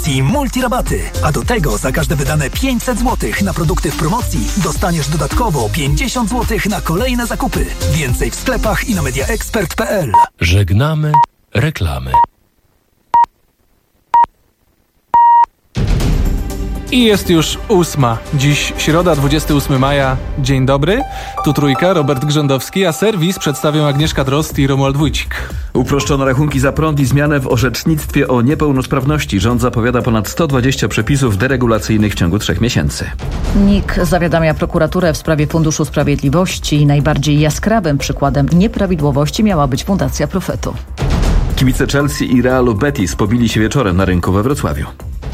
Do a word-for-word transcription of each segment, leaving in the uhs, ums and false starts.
promocji multirabaty. A do tego za każde wydane pięćset złotych na produkty w promocji dostaniesz dodatkowo pięćdziesiąt złotych na kolejne zakupy. Więcej w sklepach i na mediaexpert kropka p l. Żegnamy reklamy. I jest już ósma. Dziś środa, dwudziestego ósmego maja. Dzień dobry. Tu Trójka, Robert Grzędowski, a serwis przedstawią Agnieszka Drozd i Romuald Wójcik. Uproszczono rachunki za prąd i zmianę w orzecznictwie o niepełnosprawności. Rząd zapowiada ponad sto dwadzieścia przepisów deregulacyjnych w ciągu trzech miesięcy. N I K zawiadamia prokuraturę w sprawie Funduszu Sprawiedliwości. Najbardziej jaskrawym przykładem nieprawidłowości miała być Fundacja Profeto. Kibice Chelsea i Realu Betis pobili się wieczorem na rynku we Wrocławiu.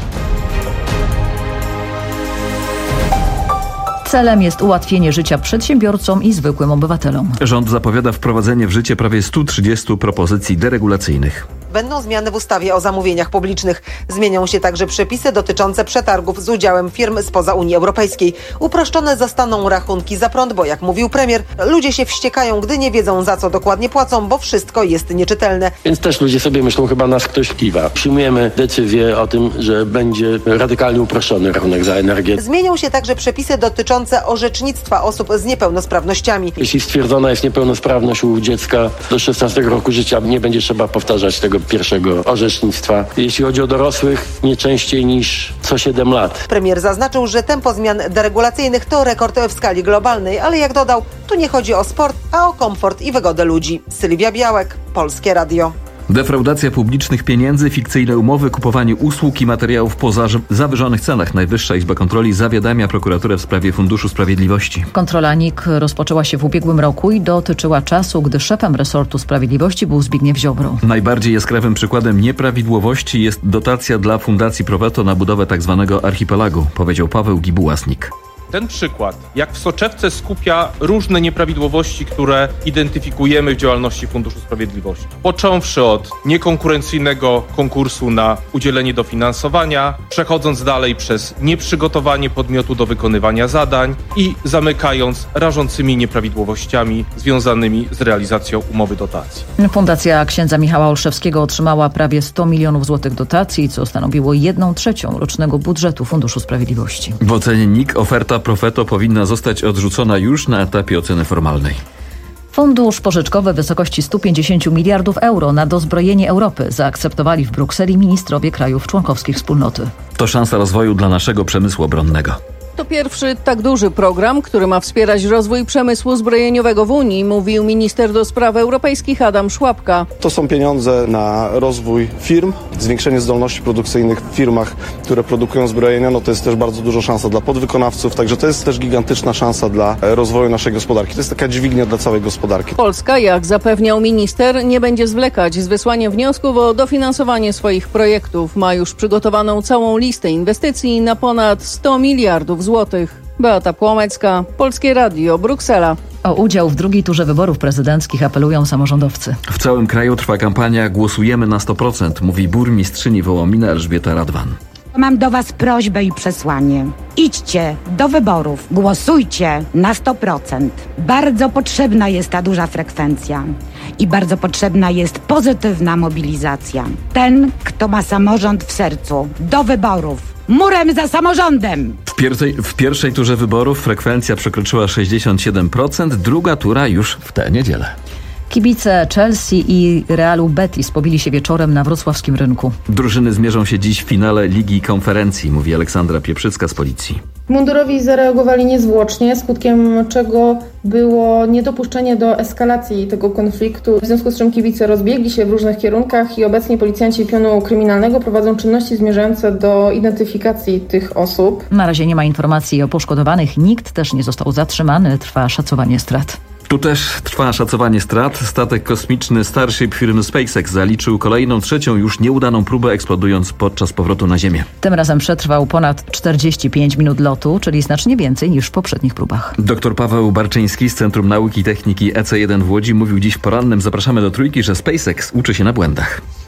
Celem jest ułatwienie życia przedsiębiorcom i zwykłym obywatelom. Rząd zapowiada wprowadzenie w życie prawie stu trzydziestu propozycji deregulacyjnych. Będą zmiany w ustawie o zamówieniach publicznych. Zmienią się także przepisy dotyczące przetargów z udziałem firm spoza Unii Europejskiej. Uproszczone zostaną rachunki za prąd, bo jak mówił premier, ludzie się wściekają, gdy nie wiedzą, za co dokładnie płacą, bo wszystko jest nieczytelne. Więc też ludzie sobie myślą, chyba nas ktoś kiwa. Przyjmujemy decyzję o tym, że będzie radykalnie uproszczony rachunek za energię. Zmienią się także przepisy dotyczące orzecznictwa osób z niepełnosprawnościami. Jeśli stwierdzona jest niepełnosprawność u dziecka do szesnastego roku życia, nie będzie trzeba powtarzać tego pierwszego orzecznictwa. Jeśli chodzi o dorosłych, nie częściej niż co siedem lat. Premier zaznaczył, że tempo zmian deregulacyjnych to rekord w skali globalnej, ale jak dodał, tu nie chodzi o sport, a o komfort i wygodę ludzi. Sylwia Białek, Polskie Radio. Defraudacja publicznych pieniędzy, fikcyjne umowy, kupowanie usług i materiałów po zawyżonych cenach. Najwyższa Izba Kontroli zawiadamia prokuraturę w sprawie Funduszu Sprawiedliwości. Kontrola N I K rozpoczęła się w ubiegłym roku i dotyczyła czasu, gdy szefem resortu sprawiedliwości był Zbigniew Ziobro. Najbardziej jaskrawym przykładem nieprawidłowości jest dotacja dla Fundacji Profeto na budowę tzw. archipelagu, powiedział Paweł Gibułasnik. Ten przykład, jak w soczewce, skupia różne nieprawidłowości, które identyfikujemy w działalności Funduszu Sprawiedliwości. Począwszy od niekonkurencyjnego konkursu na udzielenie dofinansowania, przechodząc dalej przez nieprzygotowanie podmiotu do wykonywania zadań i zamykając rażącymi nieprawidłowościami związanymi z realizacją umowy dotacji. Fundacja księdza Michała Olszewskiego otrzymała prawie sto milionów złotych dotacji, co stanowiło jedną trzecią rocznego budżetu Funduszu Sprawiedliwości. W ocenie N I K oferta Profeto powinna zostać odrzucona już na etapie oceny formalnej. Fundusz pożyczkowy w wysokości stu pięćdziesięciu miliardów euro na dozbrojenie Europy zaakceptowali w Brukseli ministrowie krajów członkowskich wspólnoty. To szansa rozwoju dla naszego przemysłu obronnego. To pierwszy tak duży program, który ma wspierać rozwój przemysłu zbrojeniowego w Unii, mówił minister do spraw europejskich Adam Szłapka. To są pieniądze na rozwój firm, zwiększenie zdolności produkcyjnych w firmach, które produkują zbrojenia. No to jest też bardzo duża szansa dla podwykonawców, także to jest też gigantyczna szansa dla rozwoju naszej gospodarki. To jest taka dźwignia dla całej gospodarki. Polska, jak zapewniał minister, nie będzie zwlekać z wysłaniem wniosków o dofinansowanie swoich projektów. Ma już przygotowaną całą listę inwestycji na ponad sto miliardów złotych. Beata Płomecka, Polskie Radio, Bruksela. O udział w drugiej turze wyborów prezydenckich apelują samorządowcy. W całym kraju trwa kampania Głosujemy na sto procent, mówi burmistrzyni Wołomina Elżbieta Radwan. Mam do was prośbę i przesłanie. Idźcie do wyborów, głosujcie na sto procent. Bardzo potrzebna jest ta duża frekwencja i bardzo potrzebna jest pozytywna mobilizacja. Ten, kto ma samorząd w sercu, do wyborów. Murem za samorządem! W pierwszej, w pierwszej turze wyborów frekwencja przekroczyła sześćdziesiąt siedem procent, druga tura już w tę niedzielę. Kibice Chelsea i Realu Betis pobili się wieczorem na wrocławskim rynku. Drużyny zmierzą się dziś w finale Ligi Konferencji, mówi Aleksandra Pieprzycka z Policji. Mundurowi zareagowali niezwłocznie, skutkiem czego było niedopuszczenie do eskalacji tego konfliktu, w związku z czym kibice rozbiegli się w różnych kierunkach i obecnie policjanci pionu kryminalnego prowadzą czynności zmierzające do identyfikacji tych osób. Na razie nie ma informacji o poszkodowanych, nikt też nie został zatrzymany, trwa szacowanie strat. Tu też trwa szacowanie strat. Statek kosmiczny Starship firmy SpaceX zaliczył kolejną, trzecią już nieudaną próbę, eksplodując podczas powrotu na Ziemię. Tym razem przetrwał ponad czterdzieści pięć minut lotu, czyli znacznie więcej niż w poprzednich próbach. Doktor Paweł Barczyński z Centrum Nauki i Techniki E C jeden w Łodzi mówił dziś w porannym Zapraszamy do Trójki, że SpaceX uczy się na błędach.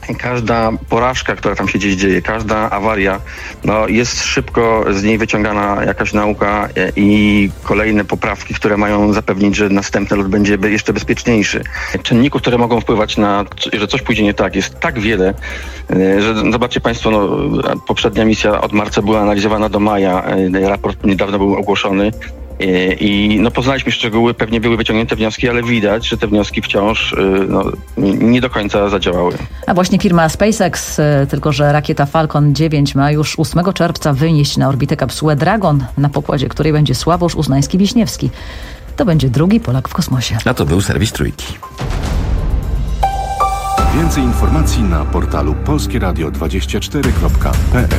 każda porażka, która tam się gdzieś dzieje, każda awaria, no jest szybko z niej wyciągana jakaś nauka i kolejne poprawki, które mają zapewnić, że następny lot będzie jeszcze bezpieczniejszy. Czynników, które mogą wpływać na, że coś pójdzie nie tak, jest tak wiele, że zobaczcie Państwo, no, poprzednia misja od marca była analizowana do maja, raport niedawno był ogłoszony. I no, poznaliśmy szczegóły, pewnie były wyciągnięte wnioski, ale widać, że te wnioski wciąż no, nie do końca zadziałały. A właśnie firma SpaceX, tylko że rakieta Falcon dziewięć ma już ósmego czerwca wynieść na orbitę kapsułę Dragon, na pokładzie której będzie Sławosz Uznański-Wiśniewski. To będzie drugi Polak w kosmosie. A to był serwis Trójki. Więcej informacji na portalu polskie radio dwadzieścia cztery kropka p l.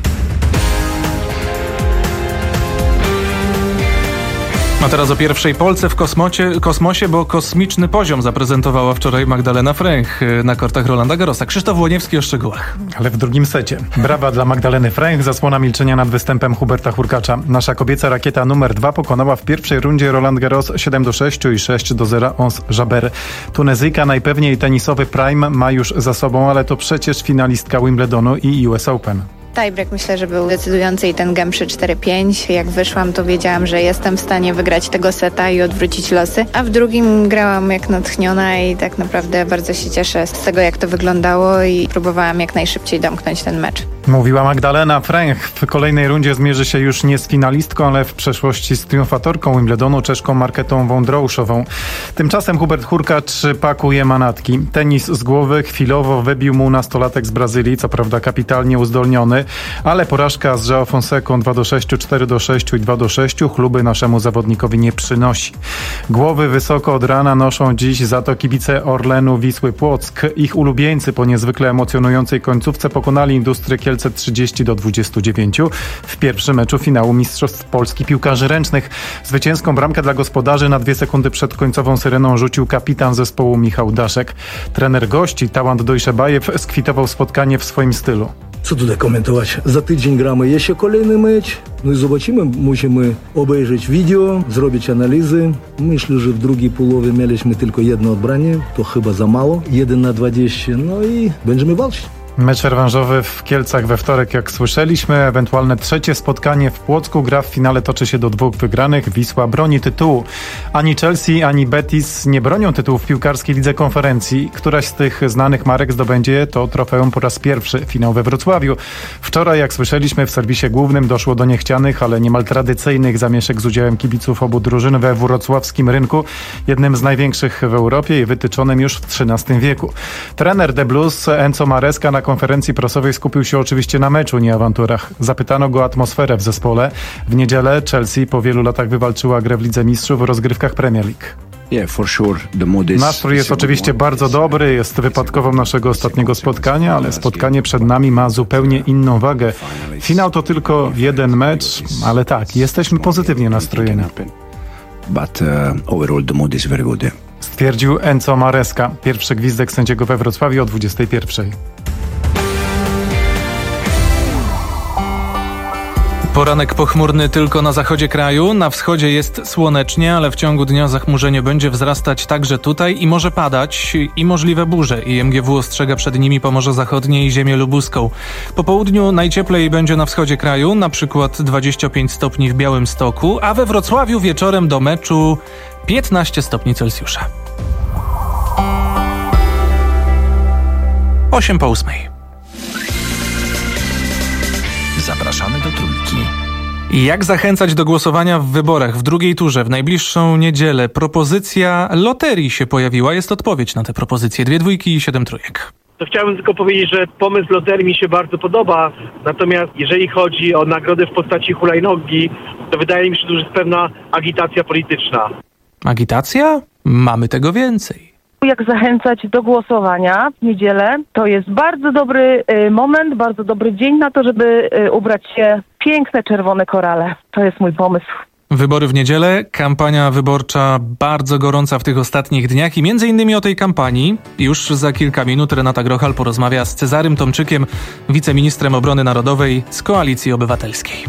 A teraz o pierwszej Polce w kosmocie, kosmosie, bo kosmiczny poziom zaprezentowała wczoraj Magdalena Fręch na kortach Rolanda Garrosa. Krzysztof Łoniewski o szczegółach. Ale w drugim secie. Brawa dla Magdaleny Fręch, zasłona milczenia nad występem Huberta Hurkacza. Nasza kobieca rakieta numer dwa pokonała w pierwszej rundzie Roland Garros siedem do sześciu i sześć do zera Ons Jabeur. Tunezyjka najpewniej tenisowy prime ma już za sobą, ale to przecież finalistka Wimbledonu i U S Open. Tiebreak myślę, że był decydujący i ten game przy cztery pięć. Jak wyszłam, to wiedziałam, że jestem w stanie wygrać tego seta i odwrócić losy. A w drugim grałam jak natchniona i tak naprawdę bardzo się cieszę z tego, jak to wyglądało i próbowałam jak najszybciej domknąć ten mecz. Mówiła Magdalena Fręch. W kolejnej rundzie zmierzy się już nie z finalistką, ale w przeszłości z triumfatorką Wimbledonu, Czeszką Marketą Wondrouszową. Tymczasem Hubert Hurkacz pakuje manatki. Tenis z głowy chwilowo wybił mu nastolatek z Brazylii, co prawda kapitalnie uzdolniony, ale porażka z João Fonsecą dwa do sześciu, cztery do sześciu i dwa do sześciu chluby naszemu zawodnikowi nie przynosi. Głowy wysoko od rana noszą dziś za to kibice Orlenu Wisły Płock. Ich ulubieńcy po niezwykle emocjonującej końcówce pokonali Industrię Kielce trzydzieści do dwudziestu dziewięciu w pierwszym meczu finału Mistrzostw Polski Piłkarzy Ręcznych. Zwycięską bramkę dla gospodarzy na dwie sekundy przed końcową syreną rzucił kapitan zespołu Michał Daszek. Trener gości Tałant Dojszebajew skwitował spotkanie w swoim stylu. Co tutaj komentować? Za tydzień gramy jeszcze kolejny mecz. No i zobaczymy. Musimy obejrzeć wideo, zrobić analizy. Myślę, że w drugiej połowie mieliśmy tylko jedno odbranie. To chyba za mało. jeden na dwadzieścia. No i będziemy walczyć. Mecz rewanżowy w Kielcach we wtorek, jak słyszeliśmy. Ewentualne trzecie spotkanie w Płocku. Gra w finale toczy się do dwóch wygranych. Wisła broni tytułu. Ani Chelsea, ani Betis nie bronią tytułu w piłkarskiej lidze konferencji. Któraś z tych znanych marek zdobędzie to trofeum po raz pierwszy. Finał we Wrocławiu. Wczoraj, jak słyszeliśmy, w serwisie głównym doszło do niechcianych, ale niemal tradycyjnych zamieszek z udziałem kibiców obu drużyn we wrocławskim rynku. Jednym z największych w Europie i wytyczonym już w trzynastym wieku. Trener The Blues Enzo Maresca na konferencji prasowej skupił się oczywiście na meczu, nie awanturach. Zapytano go o atmosferę w zespole. W niedzielę Chelsea po wielu latach wywalczyła grę w Lidze Mistrzów w rozgrywkach Premier League. Nastrój jest oczywiście bardzo dobry, jest wypadkową naszego ostatniego spotkania, ale spotkanie przed nami ma zupełnie inną wagę. Finał to tylko jeden mecz, ale tak, jesteśmy pozytywnie nastrojeni. But uh, overall the mood is very good. Stwierdził Enzo Maresca. Pierwszy gwizdek sędziego we Wrocławiu o dwudziestej pierwszej. Poranek pochmurny tylko na zachodzie kraju, na wschodzie jest słonecznie, ale w ciągu dnia zachmurzenie będzie wzrastać także tutaj i może padać i możliwe burze. I M G W ostrzega przed nimi Pomorze Zachodnie i ziemię lubuską. Po południu najcieplej będzie na wschodzie kraju, na przykład dwadzieścia pięć stopni w Białymstoku, a we Wrocławiu wieczorem do meczu piętnaście stopni Celsjusza. osiem po ósmej. Zapraszamy do Trójki. Jak zachęcać do głosowania w wyborach w drugiej turze w najbliższą niedzielę? Propozycja loterii się pojawiła. Jest odpowiedź na tę propozycję. Dwie dwójki i siedem trójek. To chciałbym tylko powiedzieć, że pomysł loterii mi się bardzo podoba. Natomiast jeżeli chodzi o nagrodę w postaci hulajnogi, to wydaje mi się, że to jest pewna agitacja polityczna. Agitacja? Mamy tego więcej. Jak zachęcać do głosowania w niedzielę, to jest bardzo dobry y, moment, bardzo dobry dzień na to, żeby y, ubrać się w piękne czerwone korale. To jest mój pomysł. Wybory w niedzielę, kampania wyborcza bardzo gorąca w tych ostatnich dniach i między innymi o tej kampanii już za kilka minut Renata Grochal porozmawia z Cezarym Tomczykiem, wiceministrem obrony narodowej z Koalicji Obywatelskiej.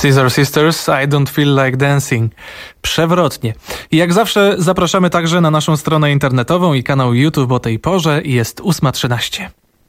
Scissor Sisters, I don't feel like dancing. Przewrotnie. I jak zawsze zapraszamy także na naszą stronę internetową i kanał YouTube o tej porze. Jest ósma trzynaście.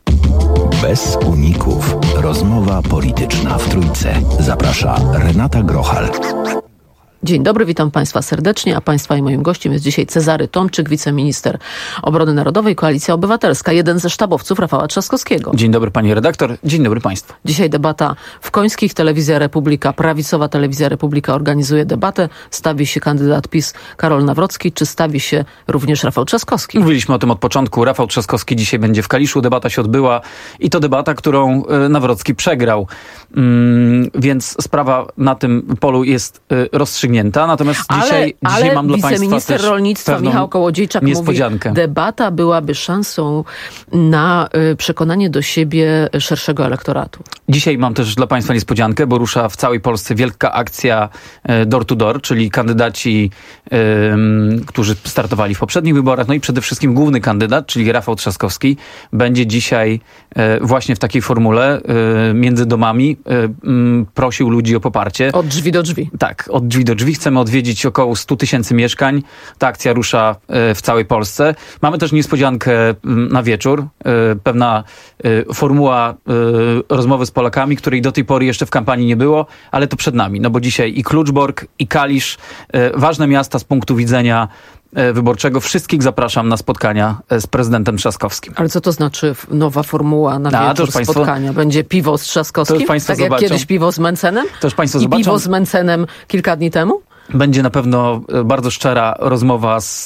Bez uników. Rozmowa polityczna w Trójce. Zaprasza Renata Grochal. Dzień dobry, witam Państwa serdecznie, a Państwa i moim gościem jest dzisiaj Cezary Tomczyk, wiceminister obrony narodowej, Koalicja Obywatelska, jeden ze sztabowców Rafała Trzaskowskiego. Dzień dobry pani redaktor, dzień dobry Państwu. Dzisiaj debata w Końskich, Telewizja Republika, prawicowa Telewizja Republika organizuje debatę. Stawi się kandydat PiS Karol Nawrocki, czy stawi się również Rafał Trzaskowski? Mówiliśmy o tym od początku, Rafał Trzaskowski dzisiaj będzie w Kaliszu, debata się odbyła i to debata, którą Nawrocki przegrał, mm, więc sprawa na tym polu jest rozstrzygnięta. Natomiast ale, dzisiaj, ale dzisiaj mam dla Państwa wiceminister rolnictwa Michał Kołodziejczak mówi, debata byłaby szansą na y, przekonanie do siebie szerszego elektoratu. Dzisiaj mam też dla Państwa niespodziankę, bo rusza w całej Polsce wielka akcja y, door to door, czyli kandydaci, y, którzy startowali w poprzednich wyborach, no i przede wszystkim główny kandydat, czyli Rafał Trzaskowski, będzie dzisiaj y, właśnie w takiej formule y, między domami y, y, prosił ludzi o poparcie. Od drzwi do drzwi. Tak, od drzwi do drzwi. Chcemy odwiedzić około stu tysięcy mieszkań. Ta akcja rusza w całej Polsce. Mamy też niespodziankę na wieczór. Pewna formuła rozmowy z Polakami, której do tej pory jeszcze w kampanii nie było, ale to przed nami. No bo dzisiaj i Kluczbork, i Kalisz, ważne miasta z punktu widzenia wyborczego. Wszystkich zapraszam na spotkania z prezydentem Trzaskowskim. Ale co to znaczy nowa formuła na A, wieczór państwo, spotkania? Będzie piwo z Trzaskowskim? Tak jak zobaczą. Kiedyś piwo z Mencenem? To już państwo I zobaczą. piwo z Mencenem kilka dni temu? Będzie na pewno bardzo szczera rozmowa z,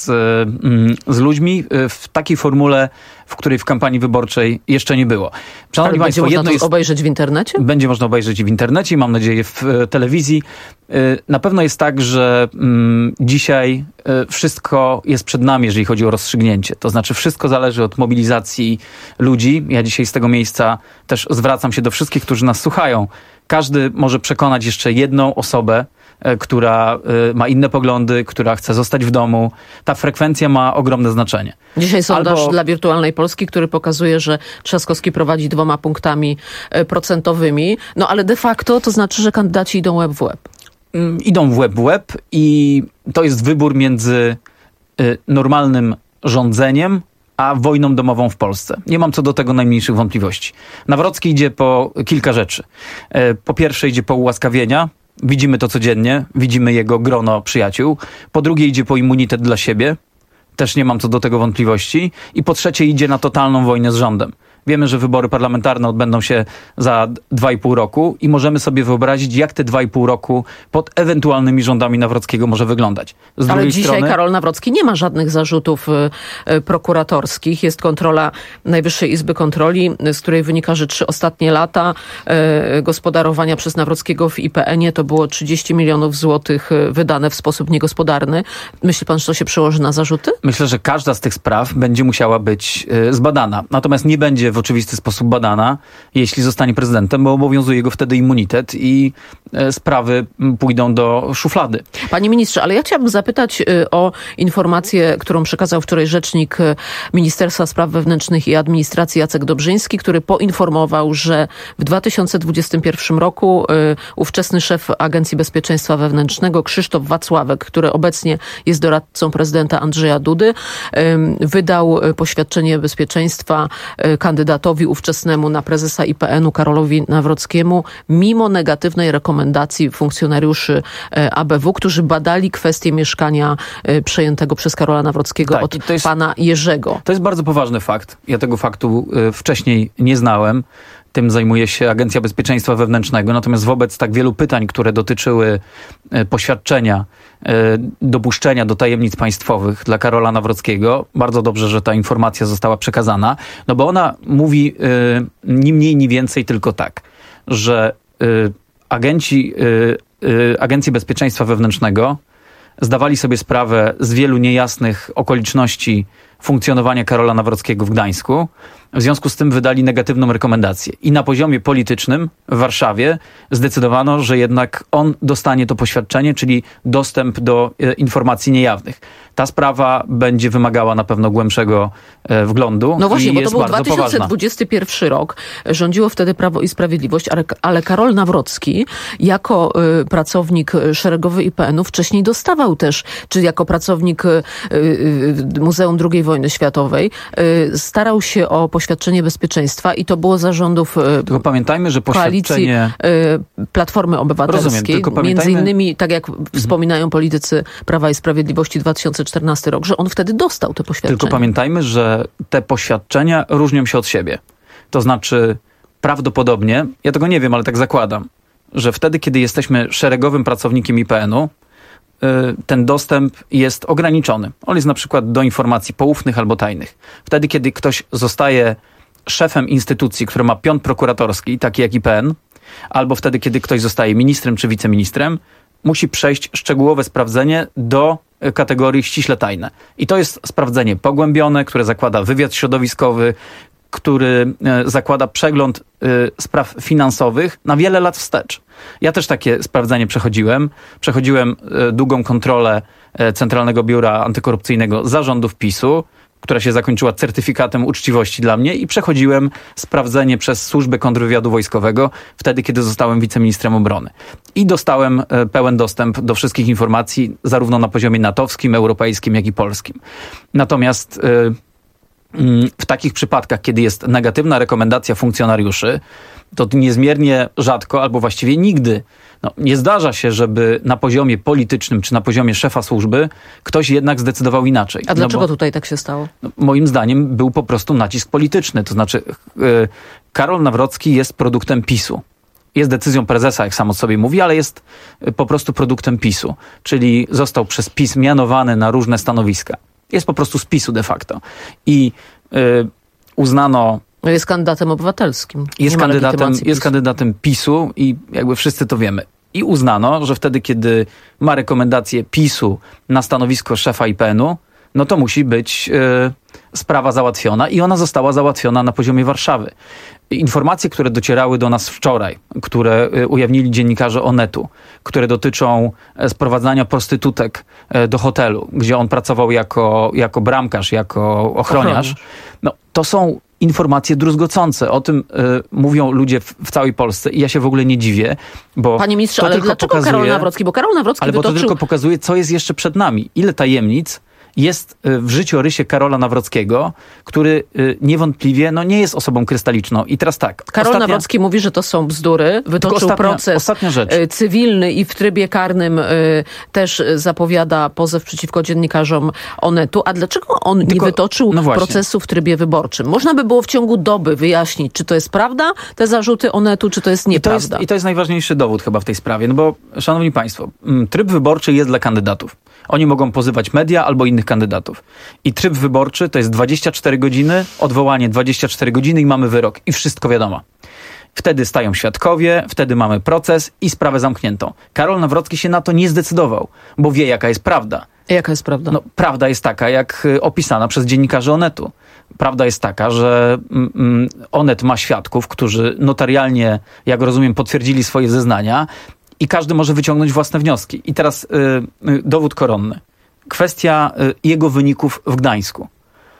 z ludźmi w takiej formule, w której w kampanii wyborczej jeszcze nie było. Ale będzie Państwo, można to jest, obejrzeć w internecie? Będzie można obejrzeć w internecie, mam nadzieję w telewizji. Na pewno jest tak, że mm, dzisiaj wszystko jest przed nami, jeżeli chodzi o rozstrzygnięcie. To znaczy wszystko zależy od mobilizacji ludzi. Ja dzisiaj z tego miejsca też zwracam się do wszystkich, którzy nas słuchają. Każdy może przekonać jeszcze jedną osobę, która ma inne poglądy, która chce zostać w domu. Ta frekwencja ma ogromne znaczenie. Dzisiaj sondaż Albo... dla Wirtualnej Polski, który pokazuje, że Trzaskowski prowadzi dwoma punktami procentowymi, no ale de facto to znaczy, że kandydaci idą łeb w łeb. Idą w łeb w łeb i to jest wybór między normalnym rządzeniem a wojną domową w Polsce. Nie mam co do tego najmniejszych wątpliwości. Nawrocki idzie po kilka rzeczy. Po pierwsze idzie po ułaskawienia. Widzimy to codziennie, widzimy jego grono przyjaciół. Po drugie idzie po immunitet dla siebie. Też nie mam co do tego wątpliwości. I po trzecie idzie na totalną wojnę z rządem. Wiemy, że wybory parlamentarne odbędą się za dwa i pół roku i możemy sobie wyobrazić, jak te dwa i pół roku pod ewentualnymi rządami Nawrockiego może wyglądać. Z Ale dzisiaj strony... Karol Nawrocki nie ma żadnych zarzutów y, prokuratorskich. Jest kontrola Najwyższej Izby Kontroli, z której wynika, że trzy ostatnie lata y, gospodarowania przez Nawrockiego w I P N ie to było trzydzieści milionów złotych wydane w sposób niegospodarny. Myśli pan, że to się przełoży na zarzuty? Myślę, że każda z tych spraw będzie musiała być y, zbadana. Natomiast nie będzie w oczywisty sposób badana, jeśli zostanie prezydentem, bo obowiązuje go wtedy immunitet i e, sprawy pójdą do szuflady. Panie ministrze, ale ja chciałabym zapytać y, o informację, którą przekazał wczoraj rzecznik Ministerstwa Spraw Wewnętrznych i Administracji Jacek Dobrzyński, który poinformował, że w dwa tysiące dwudziestym pierwszym roku y, ówczesny szef Agencji Bezpieczeństwa Wewnętrznego Krzysztof Wacławek, który obecnie jest doradcą prezydenta Andrzeja Dudy, y, wydał poświadczenie bezpieczeństwa y, kandydatowi ówczesnemu na prezesa I P N u Karolowi Nawrockiemu, mimo negatywnej rekomendacji funkcjonariuszy A B W, którzy badali kwestię mieszkania przejętego przez Karola Nawrockiego tak, od jest, pana Jerzego. To jest bardzo poważny fakt. Ja tego faktu wcześniej nie znałem. Tym zajmuje się Agencja Bezpieczeństwa Wewnętrznego. Natomiast wobec tak wielu pytań, które dotyczyły poświadczenia, dopuszczenia do tajemnic państwowych dla Karola Nawrockiego, bardzo dobrze, że ta informacja została przekazana, no bo ona mówi ni mniej, ni więcej tylko tak, że agenci, Agencji Bezpieczeństwa Wewnętrznego zdawali sobie sprawę z wielu niejasnych okoliczności funkcjonowania Karola Nawrockiego w Gdańsku. W związku z tym wydali negatywną rekomendację. I na poziomie politycznym w Warszawie zdecydowano, że jednak on dostanie to poświadczenie, czyli dostęp do e, informacji niejawnych. Ta sprawa będzie wymagała na pewno głębszego e, wglądu. No właśnie, i bo jest to był bardzo dwa tysiące dwudziesty pierwszy rok. Rządziło wtedy Prawo i Sprawiedliwość, ale, ale Karol Nawrocki jako y, pracownik szeregowy I P N u wcześniej dostawał też, czy jako pracownik y, y, Muzeum drugiej Wojny Światowej, y, starał się o poświadczenie bezpieczeństwa i to było za rządów y, tylko pamiętajmy, że poświadczenie y, Platformy Obywatelskiej. Rozumiem, między innymi, tak jak mhm. wspominają politycy Prawa i Sprawiedliwości, dwa tysiące czternasty rok, że on wtedy dostał te poświadczenia. Tylko pamiętajmy, że te poświadczenia różnią się od siebie. To znaczy prawdopodobnie, ja tego nie wiem, ale tak zakładam, że wtedy, kiedy jesteśmy szeregowym pracownikiem I P N u, ten dostęp jest ograniczony. On jest na przykład do informacji poufnych albo tajnych. Wtedy, kiedy ktoś zostaje szefem instytucji, która ma pion prokuratorski, taki jak I P N, albo wtedy, kiedy ktoś zostaje ministrem czy wiceministrem, musi przejść szczegółowe sprawdzenie do kategorii ściśle tajne. I to jest sprawdzenie pogłębione, które zakłada wywiad środowiskowy, który zakłada przegląd spraw finansowych na wiele lat wstecz. Ja też takie sprawdzenie przechodziłem. Przechodziłem długą kontrolę Centralnego Biura Antykorupcyjnego zarządów PiSu, która się zakończyła certyfikatem uczciwości dla mnie i przechodziłem sprawdzenie przez Służbę Kontrwywiadu Wojskowego wtedy, kiedy zostałem wiceministrem obrony. I dostałem pełen dostęp do wszystkich informacji, zarówno na poziomie natowskim, europejskim, jak i polskim. Natomiast w takich przypadkach, kiedy jest negatywna rekomendacja funkcjonariuszy, to niezmiernie rzadko, albo właściwie nigdy no, nie zdarza się, żeby na poziomie politycznym czy na poziomie szefa służby ktoś jednak zdecydował inaczej. A dlaczego no bo, tutaj tak się stało? No, moim zdaniem był po prostu nacisk polityczny. To znaczy yy, Karol Nawrocki jest produktem PiSu. Jest decyzją prezesa, jak sam o sobie mówi, ale jest po prostu produktem PiSu. Czyli został przez PiS mianowany na różne stanowiska. Jest po prostu z PiSu de facto. I yy, uznano... No jest kandydatem obywatelskim. Jest kandydatem, jest kandydatem PiSu i jakby wszyscy to wiemy. I uznano, że wtedy, kiedy ma rekomendację PiSu na stanowisko szefa I P N u, no to musi być yy, sprawa załatwiona i ona została załatwiona na poziomie Warszawy. Informacje, które docierały do nas wczoraj, które y, ujawnili dziennikarze Onetu, które dotyczą y, sprowadzania prostytutek y, do hotelu, gdzie on pracował jako, jako bramkarz, jako ochroniarz, ochroniarz. No, to są informacje druzgocące. O tym y, mówią ludzie w, w całej Polsce i ja się w ogóle nie dziwię, bo Panie ministrze, ale dlaczego pokazuje, Karol Nawrocki? Bo Karol Nawrocki ale wytoczył... bo to tylko pokazuje, co jest jeszcze przed nami. Ile tajemnic jest w życiorysie Karola Nawrockiego, który niewątpliwie no, nie jest osobą krystaliczną. I teraz tak. Karol ostatnia... Nawrocki mówi, że to są bzdury. Wytoczył ostatnia, proces ostatnia rzecz. cywilny i w trybie karnym y, też zapowiada pozew przeciwko dziennikarzom Onetu. A dlaczego on Tylko, nie wytoczył no procesu w trybie wyborczym? Można by było w ciągu doby wyjaśnić, czy to jest prawda, te zarzuty Onetu, czy to jest nieprawda. I to jest, i to jest najważniejszy dowód chyba w tej sprawie. No bo, szanowni państwo, tryb wyborczy jest dla kandydatów. Oni mogą pozywać media albo innych kandydatów. I tryb wyborczy to jest dwadzieścia cztery godziny, odwołanie dwadzieścia cztery godziny i mamy wyrok. I wszystko wiadomo. Wtedy stają świadkowie, wtedy mamy proces i sprawę zamkniętą. Karol Nawrocki się na to nie zdecydował, bo wie, jaka jest prawda. Jaka jest prawda? No, prawda jest taka, jak opisana przez dziennikarzy Onetu. Prawda jest taka, że mm, Onet ma świadków, którzy notarialnie, jak rozumiem, potwierdzili swoje zeznania i każdy może wyciągnąć własne wnioski. I teraz y, y, dowód koronny. Kwestia y, jego wyników w Gdańsku.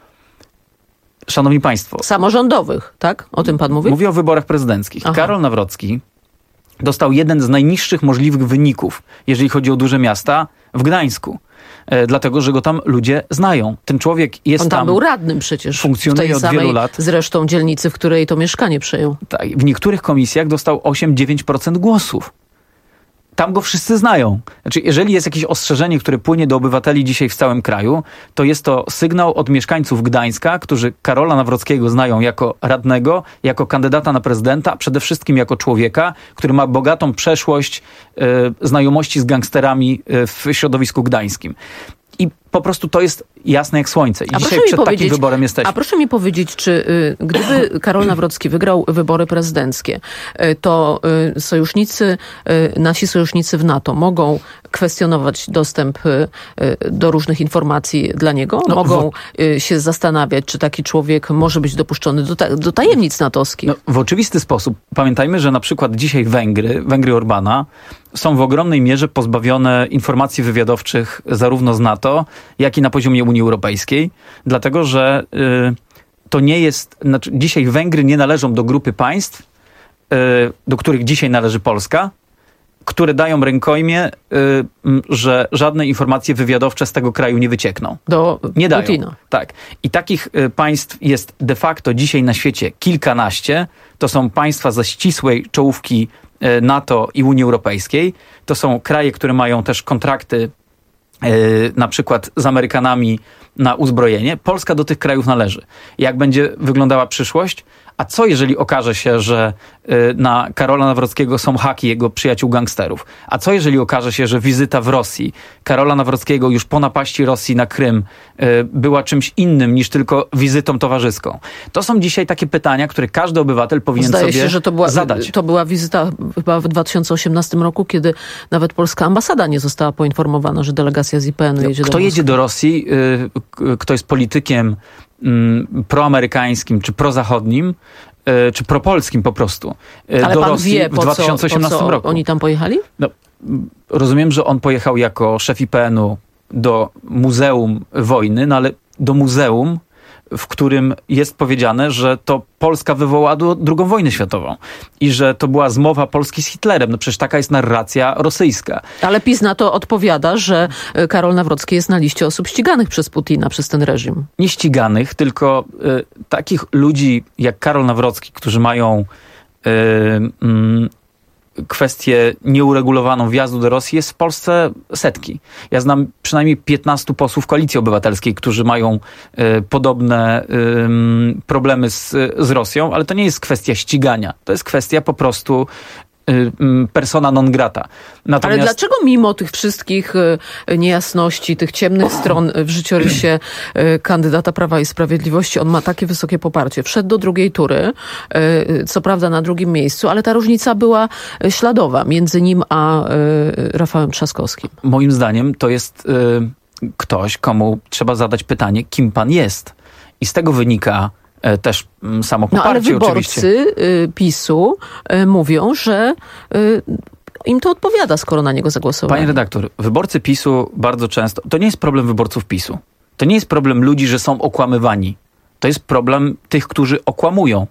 Szanowni państwo. Samorządowych, tak? O tym pan mówi? Mówię o wyborach prezydenckich. Aha. Karol Nawrocki dostał jeden z najniższych możliwych wyników, jeżeli chodzi o duże miasta, w Gdańsku. E, dlatego, że go tam ludzie znają. Ten człowiek jest On tam. tam był radnym przecież. Funkcjonuje w tej od samej wielu lat. Zresztą dzielnicy, w której to mieszkanie przejął. Tak. W niektórych komisjach dostał osiem do dziewięciu procent głosów. Tam go wszyscy znają. Znaczy, jeżeli jest jakieś ostrzeżenie, które płynie do obywateli dzisiaj w całym kraju, to jest to sygnał od mieszkańców Gdańska, którzy Karola Nawrockiego znają jako radnego, jako kandydata na prezydenta, a przede wszystkim jako człowieka, który ma bogatą przeszłość, e, znajomości z gangsterami e, w środowisku gdańskim. I po prostu to jest jasne jak słońce. I a dzisiaj przed takim wyborem jesteśmy. A proszę mi powiedzieć, czy y, gdyby Karol Nawrocki wygrał wybory prezydenckie, y, to y, sojusznicy, y, nasi sojusznicy w NATO mogą kwestionować dostęp y, do różnych informacji dla niego? No, mogą w... się zastanawiać, czy taki człowiek może być dopuszczony do, ta, do tajemnic natowskich? No, w oczywisty sposób. Pamiętajmy, że na przykład dzisiaj Węgry, Węgry Orbana są w ogromnej mierze pozbawione informacji wywiadowczych zarówno z NATO, jak i na poziomie Unii Europejskiej, dlatego że y, to nie jest... Znaczy, dzisiaj Węgry nie należą do grupy państw, y, do których dzisiaj należy Polska, które dają rękojmię, y, że żadne informacje wywiadowcze z tego kraju nie wyciekną. Do nie dają. Putina. Tak. I takich y, państw jest de facto dzisiaj na świecie kilkanaście. To są państwa ze ścisłej czołówki y, NATO i Unii Europejskiej. To są kraje, które mają też kontrakty y, na przykład z Amerykanami na uzbrojenie. Polska do tych krajów należy. Jak będzie wyglądała przyszłość? A co jeżeli okaże się, że y, na Karola Nawrockiego są haki jego przyjaciół gangsterów? A co jeżeli okaże się, że wizyta w Rosji Karola Nawrockiego już po napaści Rosji na Krym y, była czymś innym niż tylko wizytą towarzyską? To są dzisiaj takie pytania, które każdy obywatel powinien Zdaje sobie się, że to była, zadać. To była wizyta chyba w dwa tysiące osiemnastym roku, kiedy nawet polska ambasada nie została poinformowana, że delegacja z I P N-u jedzie Kto do Moskwy. jedzie do Rosji, y, kto jest politykiem y, proamerykańskim czy prozachodnim, y, czy propolskim po prostu, y, Ale do pan Rosji wie, w dwa tysiące osiemnastym po co roku. oni tam pojechali? No, rozumiem, że on pojechał jako szef I P N-u do Muzeum Wojny, no ale do muzeum, w którym jest powiedziane, że to Polska wywołała drugą wojnę światową i że to była zmowa Polski z Hitlerem. No przecież taka jest narracja rosyjska. Ale PiS na to odpowiada, że Karol Nawrocki jest na liście osób ściganych przez Putina, przez ten reżim. Nie ściganych, tylko y, takich ludzi jak Karol Nawrocki, którzy mają y, y, kwestię nieuregulowaną wjazdu do Rosji, jest w Polsce setki. Ja znam przynajmniej piętnastu posłów Koalicji Obywatelskiej, którzy mają y, podobne y, problemy z, z Rosją, ale to nie jest kwestia ścigania. To jest kwestia po prostu persona non grata. Natomiast... Ale dlaczego mimo tych wszystkich niejasności, tych ciemnych stron w życiorysie kandydata Prawa i Sprawiedliwości, on ma takie wysokie poparcie? Wszedł do drugiej tury, co prawda na drugim miejscu, ale ta różnica była śladowa między nim a Rafałem Trzaskowskim. Moim zdaniem to jest ktoś, komu trzeba zadać pytanie, kim pan jest. I z tego wynika też samo poparcie. No ale wyborcy oczywiście. PiSu mówią, że im to odpowiada, skoro na niego zagłosowali. Panie redaktor, wyborcy PiSu bardzo często... To nie jest problem wyborców PiSu. To nie jest problem ludzi, że są okłamywani. To jest problem tych, którzy okłamują.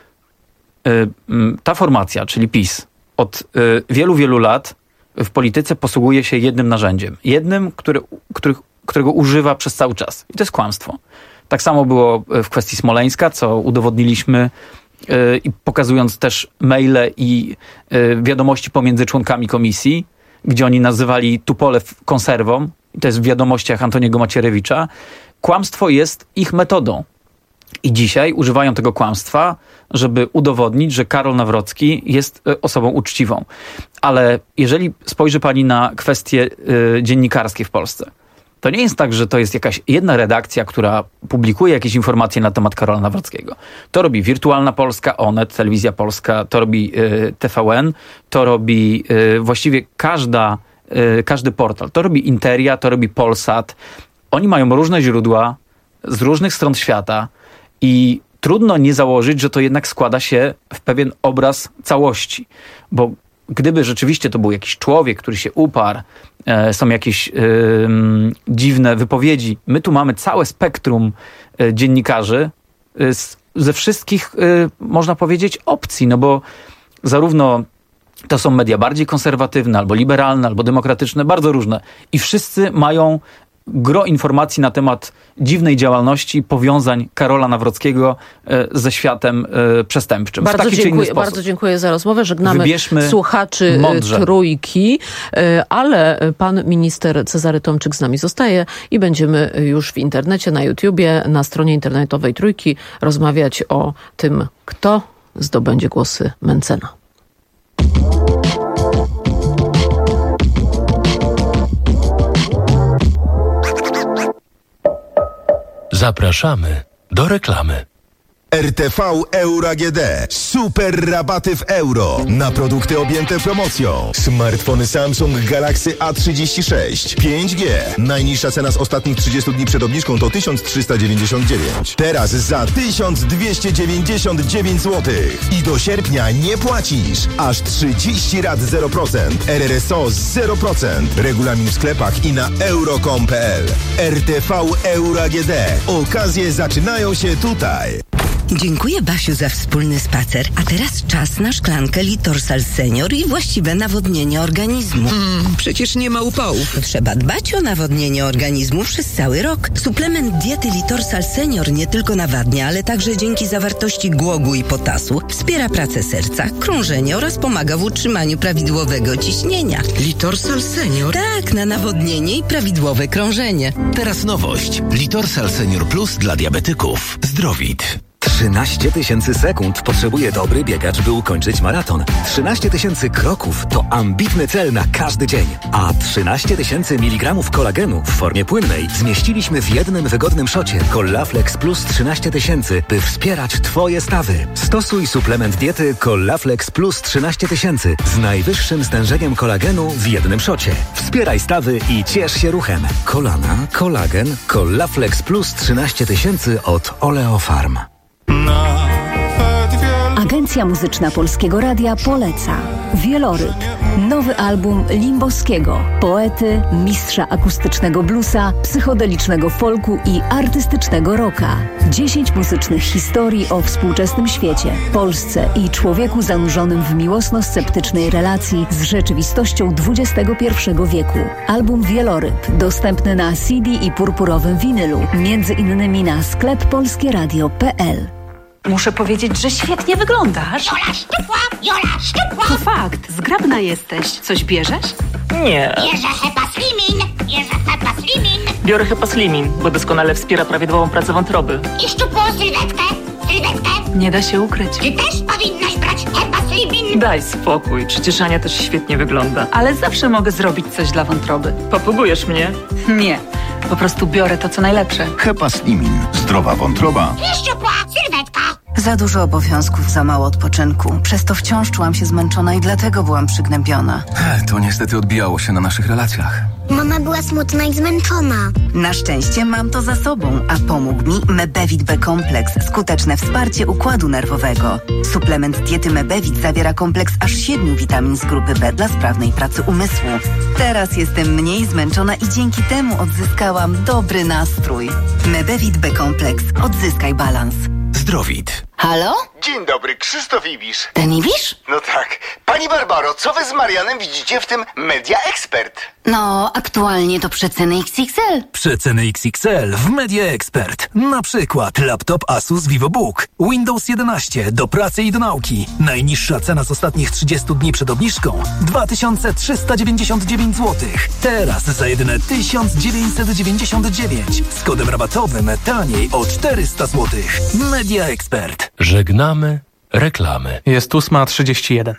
Ta formacja, czyli PiS, od wielu, wielu lat w polityce posługuje się jednym narzędziem. Jednym, który, których, którego używa przez cały czas. I to jest kłamstwo. Tak samo było w kwestii Smoleńska, co udowodniliśmy yy, i pokazując też maile i yy, wiadomości pomiędzy członkami komisji, gdzie oni nazywali Tupolew konserwą. I to jest w wiadomościach Antoniego Macierewicza. Kłamstwo jest ich metodą. I dzisiaj używają tego kłamstwa, żeby udowodnić, że Karol Nawrocki jest yy, osobą uczciwą. Ale jeżeli spojrzy pani na kwestie yy, dziennikarskie w Polsce, to nie jest tak, że to jest jakaś jedna redakcja, która publikuje jakieś informacje na temat Karola Nawrockiego. To robi Wirtualna Polska, Onet, Telewizja Polska, to robi y, T V N, to robi y, właściwie każda, y, każdy portal. To robi Interia, to robi Polsat. Oni mają różne źródła z różnych stron świata i trudno nie założyć, że to jednak składa się w pewien obraz całości. Bo gdyby rzeczywiście to był jakiś człowiek, który się uparł, e, są jakieś e, dziwne wypowiedzi. My tu mamy całe spektrum e, dziennikarzy e, z, ze wszystkich, e, można powiedzieć, opcji, no bo zarówno to są media bardziej konserwatywne, albo liberalne, albo demokratyczne, bardzo różne. I wszyscy mają gro informacji na temat dziwnej działalności, powiązań Karola Nawrockiego e, ze światem e, przestępczym. Bardzo w taki dziękuję, czy inny sposób. bardzo dziękuję za rozmowę. Żegnamy Wybierzmy słuchaczy mądrze. Trójki, e, ale pan minister Cezary Tomczyk z nami zostaje i będziemy już w internecie, na YouTubie, na stronie internetowej Trójki rozmawiać o tym, kto zdobędzie głosy Mentzena. Zapraszamy do reklamy. R T V Euro A G D. Super rabaty w euro na produkty objęte promocją. Smartfony Samsung Galaxy A trzydzieści sześć pięć G. Najniższa cena z ostatnich trzydziestu dni przed obniżką to tysiąc trzysta dziewięćdziesiąt dziewięć. Teraz za tysiąc dwieście dziewięćdziesiąt dziewięć złotych. I do sierpnia nie płacisz. Aż trzydzieści rat zero procent. R R S O zero procent. Regulamin w sklepach i na euro kropka com kropka p l. R T V Euro A G D. Okazje zaczynają się tutaj. Dziękuję, Basiu, za wspólny spacer. A teraz czas na szklankę Litorsal Senior i właściwe nawodnienie organizmu. Mm, przecież nie ma upałów. Trzeba dbać o nawodnienie organizmu przez cały rok. Suplement diety Litorsal Senior nie tylko nawadnia, ale także dzięki zawartości głogu i potasu wspiera pracę serca, krążenie oraz pomaga w utrzymaniu prawidłowego ciśnienia. Litorsal Senior? Tak, na nawodnienie i prawidłowe krążenie. Teraz nowość. Litorsal Senior Plus dla diabetyków. Zdrowit. trzynaście tysięcy sekund potrzebuje dobry biegacz, by ukończyć maraton. trzynaście tysięcy kroków to ambitny cel na każdy dzień. A trzynaście tysięcy miligramów kolagenu w formie płynnej zmieściliśmy w jednym wygodnym szocie Collaflex Plus trzynaście tysięcy, by wspierać Twoje stawy. Stosuj suplement diety Collaflex Plus trzynaście tysięcy z najwyższym stężeniem kolagenu w jednym szocie. Wspieraj stawy i ciesz się ruchem. Kolana, kolagen, Collaflex Plus trzynaście tysięcy od Oleofarm. Agencja Muzyczna Polskiego Radia poleca Wieloryb, nowy album Limbowskiego, poety, mistrza akustycznego bluesa, psychodelicznego folku i artystycznego rocka. Dziesięć muzycznych historii o współczesnym świecie, Polsce i człowieku zanurzonym w miłosno-sceptycznej relacji z rzeczywistością dwudziestego pierwszego wieku. Album Wieloryb dostępny na C D i purpurowym winylu, między innymi na sklep polskieradio kropka p l. Muszę powiedzieć, że świetnie wyglądasz. Jola szczupła, Jola szczupła. To fakt, zgrabna jesteś. Coś bierzesz? Nie. Bierze Hepa Slimin, bierze Hepa Slimin. Biorę Hepa Slimin, bo doskonale wspiera prawidłową pracę wątroby. I szczupłą sylwetkę, sylwetkę. Nie da się ukryć. Ty też powinnaś brać Hepa Slimin. Daj spokój, przecież Ania też świetnie wygląda. Ale zawsze mogę zrobić coś dla wątroby. Popróbujesz mnie? Nie, po prostu biorę to, co najlepsze. Hepa Slimin. Zdrowa wątroba. I szczupła sylwetka. Za dużo obowiązków, za mało odpoczynku. Przez to wciąż czułam się zmęczona i dlatego byłam przygnębiona. To niestety odbijało się na naszych relacjach. Mama była smutna i zmęczona. Na szczęście mam to za sobą, a pomógł mi Mebevit B Kompleks, skuteczne wsparcie układu nerwowego. Suplement diety Mebevit zawiera kompleks aż siedmiu witamin z grupy B dla sprawnej pracy umysłu. Teraz jestem mniej zmęczona i dzięki temu odzyskałam dobry nastrój. Mebevit B Kompleks. Odzyskaj balans. Zdrowit. Halo? Dzień dobry, Krzysztof Ibisz. Ten Ibisz? No tak. Pani Barbaro, co wy z Marianem widzicie w tym Media Expert? No, aktualnie to przeceny X X L. Przeceny X X L w Media Expert. Na przykład laptop Asus VivoBook, Windows jedenaście do pracy i do nauki. Najniższa cena z ostatnich trzydziestu dni przed obniżką dwa tysiące trzysta dziewięćdziesiąt dziewięć złotych. Teraz za jedyne tysiąc dziewięćset dziewięćdziesiąt dziewięć. Z kodem rabatowym taniej o czterysta złotych. Media Expert. Żegnamy reklamy. Jest ósma trzydzieści jeden.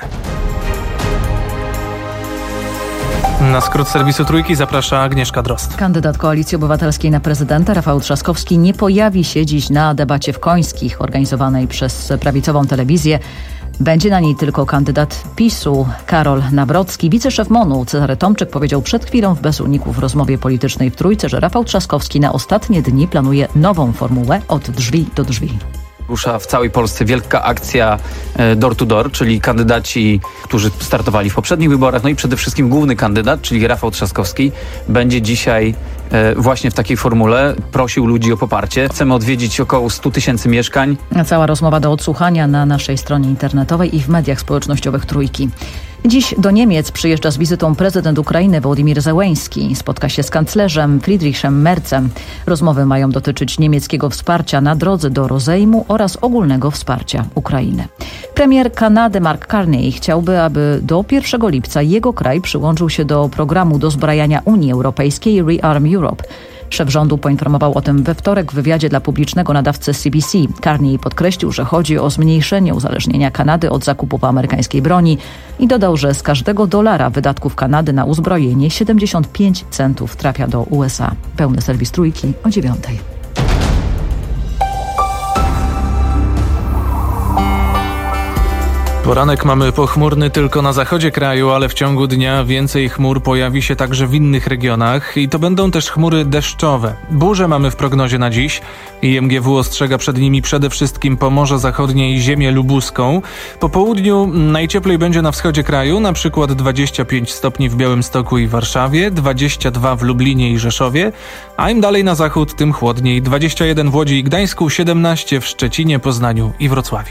Na skrót serwisu Trójki zaprasza Agnieszka Drozd. Kandydat Koalicji Obywatelskiej na prezydenta Rafał Trzaskowski nie pojawi się dziś na debacie w Końskich organizowanej przez prawicową telewizję. Będzie na niej tylko kandydat PiSu Karol Nawrocki. Wiceszef M O N-u Cezary Tomczyk powiedział przed chwilą w Bez Uników w rozmowie politycznej w Trójce, że Rafał Trzaskowski na ostatnie dni planuje nową formułę od drzwi do drzwi. Rusza w całej Polsce wielka akcja door to door, czyli kandydaci, którzy startowali w poprzednich wyborach, no i przede wszystkim główny kandydat, czyli Rafał Trzaskowski, będzie dzisiaj właśnie w takiej formule prosił ludzi o poparcie. Chcemy odwiedzić około stu tysięcy mieszkań. Cała rozmowa do odsłuchania na naszej stronie internetowej i w mediach społecznościowych Trójki. Dziś do Niemiec przyjeżdża z wizytą prezydent Ukrainy Wołodymyr Zełenski. Spotka się z kanclerzem Friedrichem Merzem. Rozmowy mają dotyczyć niemieckiego wsparcia na drodze do rozejmu oraz ogólnego wsparcia Ukrainy. Premier Kanady Mark Carney chciałby, aby do pierwszego lipca jego kraj przyłączył się do programu dozbrajania Unii Europejskiej Rearm Europe. Szef rządu poinformował o tym we wtorek w wywiadzie dla publicznego nadawcy C B C. Carney podkreślił, że chodzi o zmniejszenie uzależnienia Kanady od zakupów amerykańskiej broni i dodał, że z każdego dolara wydatków Kanady na uzbrojenie siedemdziesiąt pięć centów trafia do U S A. Pełny serwis Trójki o dziewiątej. Poranek mamy pochmurny tylko na zachodzie kraju, ale w ciągu dnia więcej chmur pojawi się także w innych regionach i to będą też chmury deszczowe. Burze mamy w prognozie na dziś. I M G W ostrzega przed nimi przede wszystkim Pomorze Zachodnie i ziemię lubuską. Po południu najcieplej będzie na wschodzie kraju, na przykład dwadzieścia pięć stopni w Białymstoku i Warszawie, dwadzieścia dwa w Lublinie i Rzeszowie, a im dalej na zachód, tym chłodniej. dwadzieścia jeden w Łodzi i Gdańsku, siedemnaście w Szczecinie, Poznaniu i Wrocławiu.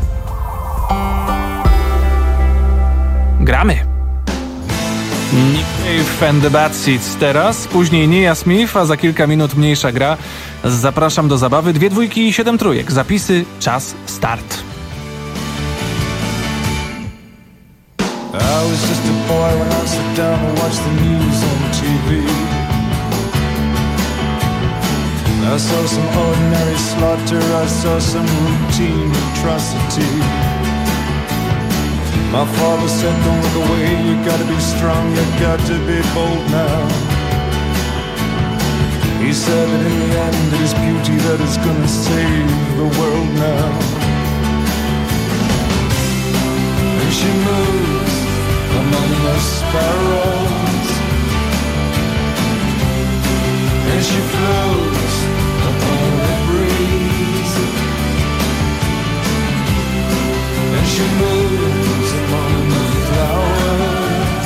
Gramy. Nick Cave and the Bad Seeds teraz, później Nia Smith, a za kilka minut mniejsza gra. Zapraszam do zabawy. Dwie dwójki i siedem trójek. Zapisy, czas, start. I was just a boy when I sat down to watch the news on T V. I saw some ordinary slaughter, I saw some routine atrocity. My father said, don't look away, you gotta be strong, you got to be bold now. He said that in the end it is beauty that is gonna save the world now. And she moves among the sparrows, and she floats upon the breeze, and she moves among the flowers,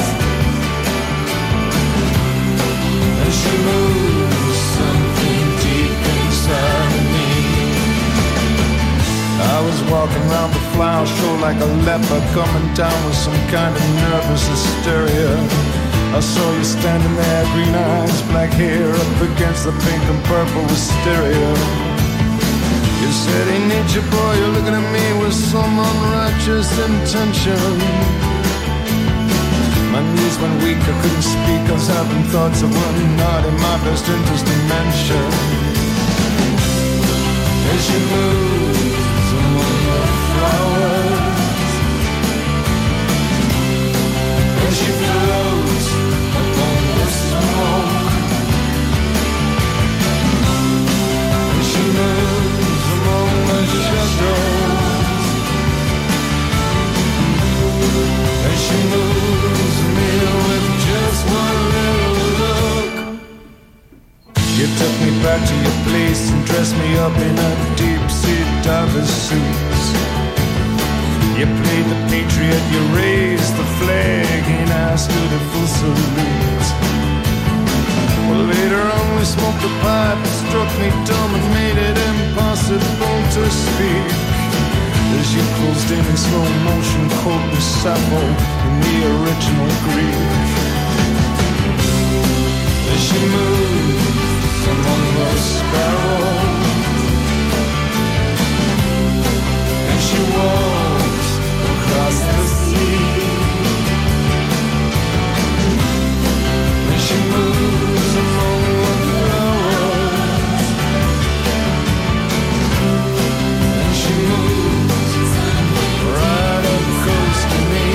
and she moves something deep inside me. I was walking around the flower show like a leper, coming down with some kind of nervous hysteria. I saw you standing there, green eyes, black hair, up against the pink and purple wisteria. You said, hey nature boy, you're looking at me with some unrighteous intention. My knees went weak, I couldn't speak, I was having thoughts of what not in my best interest to mention. And she moves among the flowers, and she floats upon the smoke, and she moves among the shadows, and she moves me with just one little look. You took me back to your place and dressed me up in a deep-sea diver's suit. You played the patriot, you raised the flag, and I stood a full salute. Well, later on we smoked a pipe, it struck me dumb and made it impossible to speak. As you closed in in slow motion, quote the Sappho in the original Greek. As she moves among the sparrows, and she walks across the sea, and she moves among the flowers, and she moves right up close to me.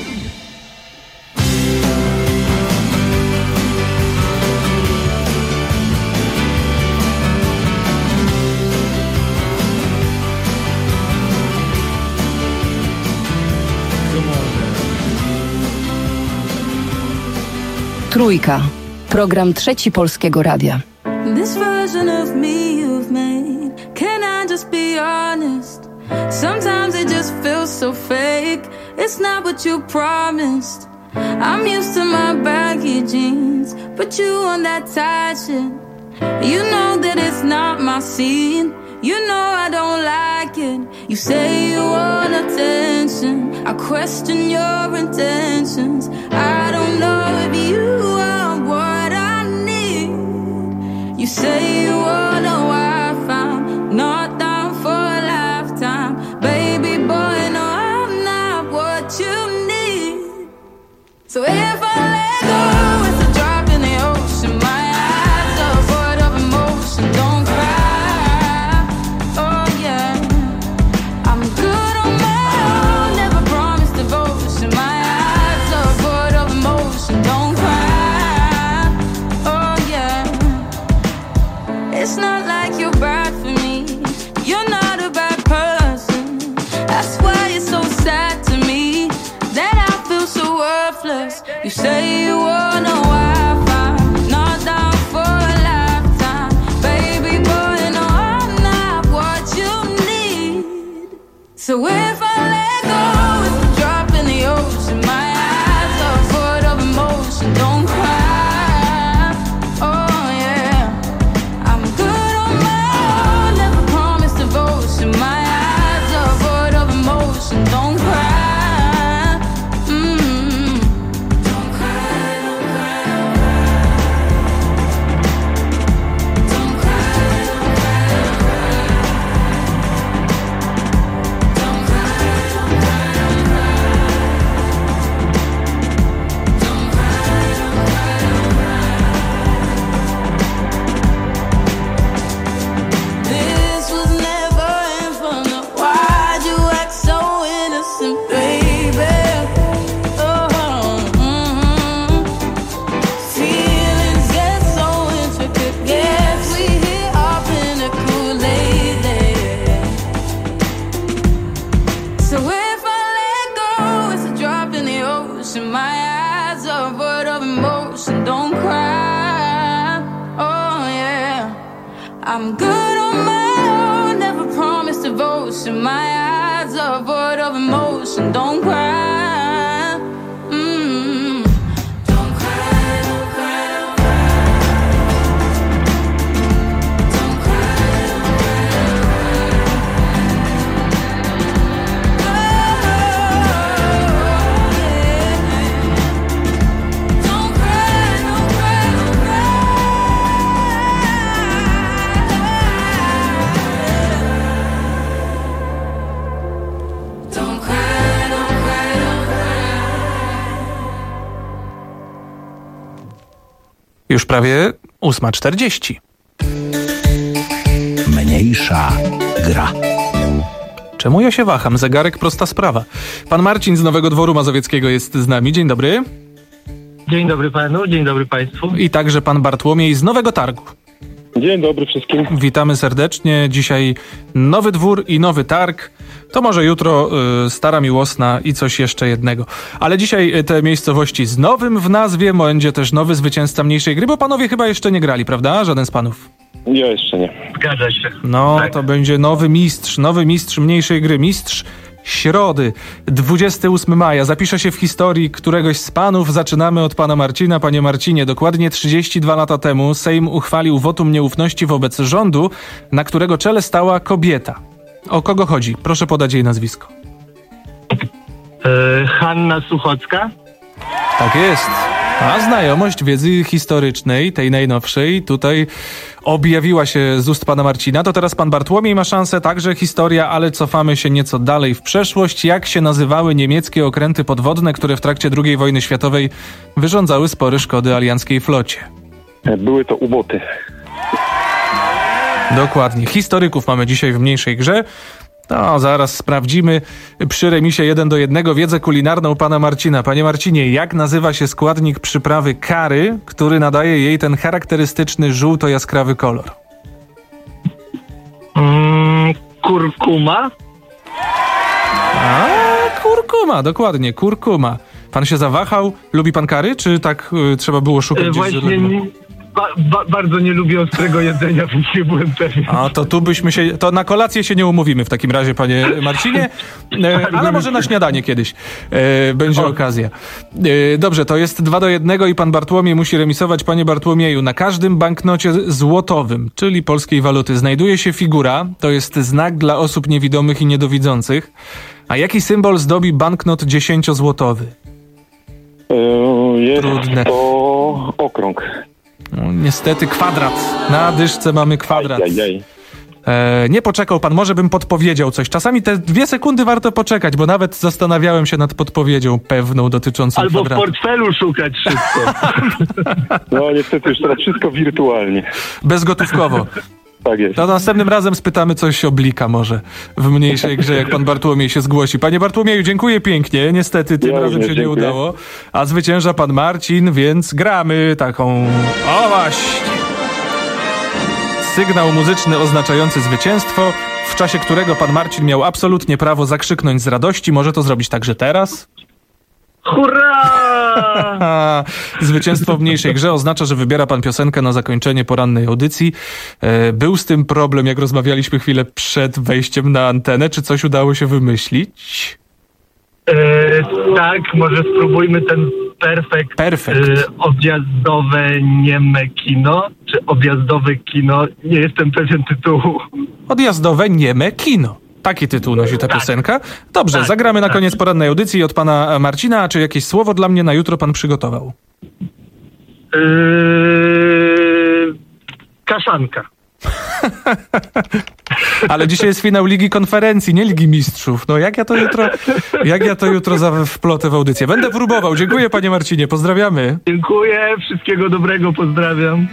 Trójka. Program Trzeci Polskiego Radia. This version of me you've made, can I just be honest? Sometimes it just feels so fake. It's not what you promised. I'm used to my baggy jeans, but you on that tight shit. You know that it's not my scene. You know I don't like it. You say you want attention. I question your intentions. I don't know if you are what I need. You say you want a wife, I'm not down for a lifetime. Baby boy, no, I'm not what you need. So if I let go, it's a drop in the ocean. My eyes are void of emotion. Don't cry, oh yeah. I'm good on my own, never promised devotion. My eyes are void of emotion. Don't cry, oh yeah. It's not like you're bad for me. You're not a bad person. That's why it's so sad to me. You say you wanna Wi-Fi, not down for a lifetime. Baby boy, no, I'm not what you need. So if I let go, it's a drop in the ocean. My eyes are void of emotion. Don't cry, oh yeah. I'm good on my own, never promised devotion. My eyes are void of emotion. Don't cry, mm-hmm. Don't cry, don't cry, don't cry. Don't cry, don't cry, don't cry. Don't cry, don't cry, don't cry. Don't cry, don't cry, don't cry. This was never in fun. Why'd you act so innocent, baby? Oh, mm-hmm. Feelings get so intricate. Guess we hit our pinnacle lately. So if I let go, it's a drop in the ocean. My eyes are void of emotion. Don't cry, oh yeah. I'm good on my own, never promised devotion. My eyes are void of emotion. Don't cry, mm-hmm. Don't cry, don't cry, don't cry. Don't cry, don't cry, don't cry. Oh, yeah. Don't cry, don't cry, don't cry. Don't cry, don't cry, don't cry. Już prawie ósma czterdzieści. Mniejsza gra. Czemu ja się waham? Zegarek, prosta sprawa. Pan Marcin z Nowego Dworu Mazowieckiego jest z nami. Dzień dobry. Dzień dobry panu, dzień dobry państwu. I także pan Bartłomiej z Nowego Targu. Dzień dobry wszystkim. Witamy serdecznie. Dzisiaj Nowy Dwór i Nowy Targ. To może jutro y, Stara Miłosna i coś jeszcze jednego. Ale dzisiaj te miejscowości z nowym w nazwie, będzie też nowy zwycięzca mniejszej gry, bo panowie chyba jeszcze nie grali, prawda? Żaden z panów. Ja jeszcze nie. Zgadza się. No, Tak. to będzie nowy mistrz, nowy mistrz mniejszej gry. Mistrz środy, dwudziestego ósmego maja. Zapisze się w historii któregoś z panów. Zaczynamy od pana Marcina. Panie Marcinie, dokładnie trzydzieści dwa lata temu Sejm uchwalił wotum nieufności wobec rządu, na którego czele stała kobieta. O kogo chodzi? Proszę podać jej nazwisko. E, Hanna Suchocka. Tak jest. A znajomość wiedzy historycznej, tej najnowszej, tutaj objawiła się z ust pana Marcina. To teraz pan Bartłomiej ma szansę, także historia, ale cofamy się nieco dalej w przeszłość. Jak się nazywały niemieckie okręty podwodne, które w trakcie drugiej wojny światowej wyrządzały spory szkody alianckiej flocie? Były to uboty. Dokładnie. Historyków mamy dzisiaj w mniejszej grze. No, zaraz sprawdzimy przy remisie jeden do jednego wiedzę kulinarną pana Marcina. Panie Marcinie, jak nazywa się składnik przyprawy curry, który nadaje jej ten charakterystyczny żółto-jaskrawy kolor? Mm, kurkuma. A, kurkuma, dokładnie, kurkuma. Pan się zawahał? Lubi pan curry, czy tak y, trzeba było szukać E, gdzieś właśnie źródła? nie, ba, ba, bardzo nie lubię ostrego jedzenia, więc nie byłem pewien. A to tu byśmy się, to na kolację się nie umówimy w takim razie, panie Marcinie, e, ale może na śniadanie kiedyś e, będzie okazja. E, dobrze, to jest dwa do jednego i pan Bartłomiej musi remisować. Panie Bartłomieju, na każdym banknocie złotowym, czyli polskiej waluty, znajduje się figura, to jest znak dla osób niewidomych i niedowidzących. A jaki symbol zdobi banknot dziesięciozłotowy? E, jest Trudne. to okrąg. No, niestety kwadrat. Na dyszce mamy kwadrat. Ajajaj. E, nie poczekał pan, może bym podpowiedział coś. Czasami te dwie sekundy warto poczekać, bo nawet zastanawiałem się nad podpowiedzią pewną dotyczącą Albo kwadratu. w portfelu szukać wszystko. No niestety już teraz wszystko wirtualnie. Bezgotówkowo. Tak jest. To następnym razem spytamy coś o Blika może w mniejszej grze, jak pan Bartłomiej się zgłosi. Panie Bartłomieju, dziękuję pięknie. Niestety tym Ja razem również się nie dziękuję. udało. A zwycięża pan Marcin, więc gramy taką... O właśnie! Sygnał muzyczny oznaczający zwycięstwo, w czasie którego pan Marcin miał absolutnie prawo zakrzyknąć z radości. Może to zrobić także teraz? Hurra! Zwycięstwo w mniejszej grze oznacza, że wybiera pan piosenkę na zakończenie porannej audycji. Był z tym problem, jak rozmawialiśmy chwilę przed wejściem na antenę. Czy coś udało się wymyślić? E, tak, może spróbujmy ten perfekt, perfekt. E, odjazdowe nieme kino, czy objazdowe kino, nie jestem pewien tytułu. Odjazdowe nieme kino. Taki tytuł nosi ta tak. piosenka. Dobrze, tak, zagramy na tak. koniec porannej audycji od pana Marcina. A czy jakieś słowo dla mnie na jutro pan przygotował? Yy... Kaszanka. Ale dzisiaj jest finał Ligi Konferencji, nie Ligi Mistrzów. No jak ja to jutro, jak ja to jutro za wplotę w audycję? Będę próbował. Dziękuję, panie Marcinie. Pozdrawiamy. Dziękuję. Wszystkiego dobrego. Pozdrawiam.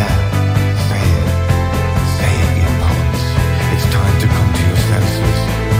It's time to come to your senses.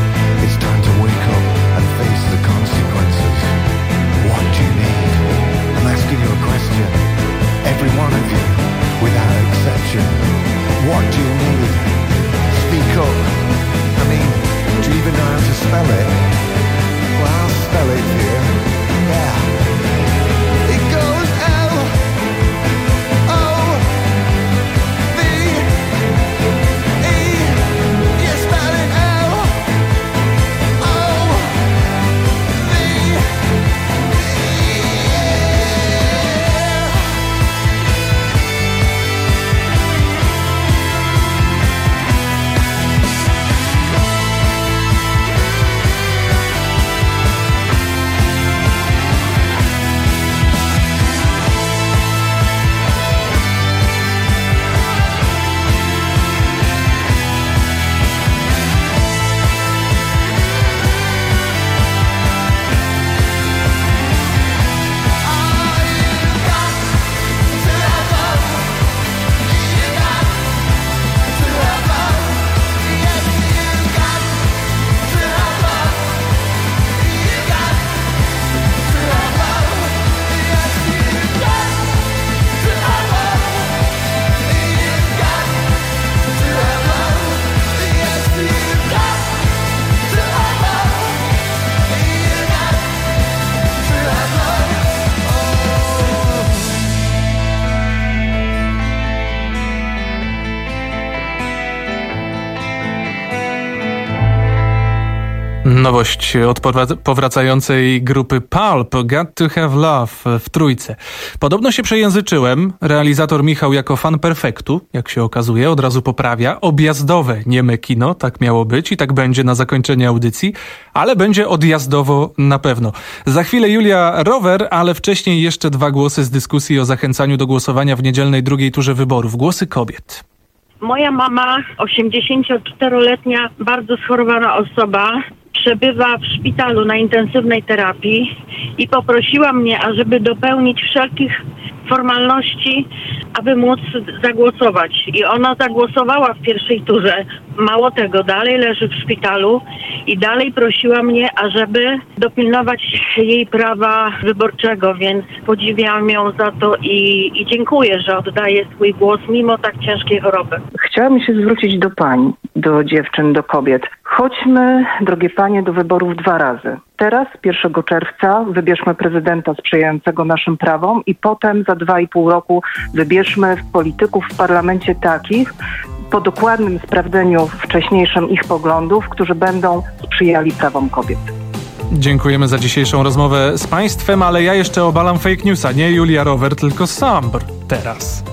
Nowość od powracającej grupy Pulp, Got to Have Love w trójce. Podobno się przejęzyczyłem. Realizator Michał jako fan perfektu, jak się okazuje, od razu poprawia. Objazdowe nieme kino, tak miało być i tak będzie na zakończenie audycji, ale będzie odjazdowo na pewno. Za chwilę Julia Rower, ale wcześniej jeszcze dwa głosy z dyskusji o zachęcaniu do głosowania w niedzielnej drugiej turze wyborów. Głosy kobiet. Moja mama, osiemdziesięcioczteroletnia, bardzo schorowana osoba, przebywa w szpitalu na intensywnej terapii i poprosiła mnie, ażeby dopełnić wszelkich formalności, aby móc zagłosować. I ona zagłosowała w pierwszej turze. Mało tego, dalej leży w szpitalu i dalej prosiła mnie, ażeby dopilnować jej prawa wyborczego, więc podziwiam ją za to i, i dziękuję, że oddaje swój głos mimo tak ciężkiej choroby. Chciałabym się zwrócić do pań, do dziewczyn, do kobiet. Chodźmy, drogie panie, do wyborów dwa razy. Teraz, pierwszego czerwca, wybierzmy prezydenta sprzyjającego naszym prawom i potem za dwa i pół roku wybierzmy polityków w parlamencie takich, po dokładnym sprawdzeniu wcześniejszym ich poglądów, którzy będą sprzyjali prawom kobiet. Dziękujemy za dzisiejszą rozmowę z państwem, ale ja jeszcze obalam fake newsa. Nie Julia Rower, tylko Sambr teraz.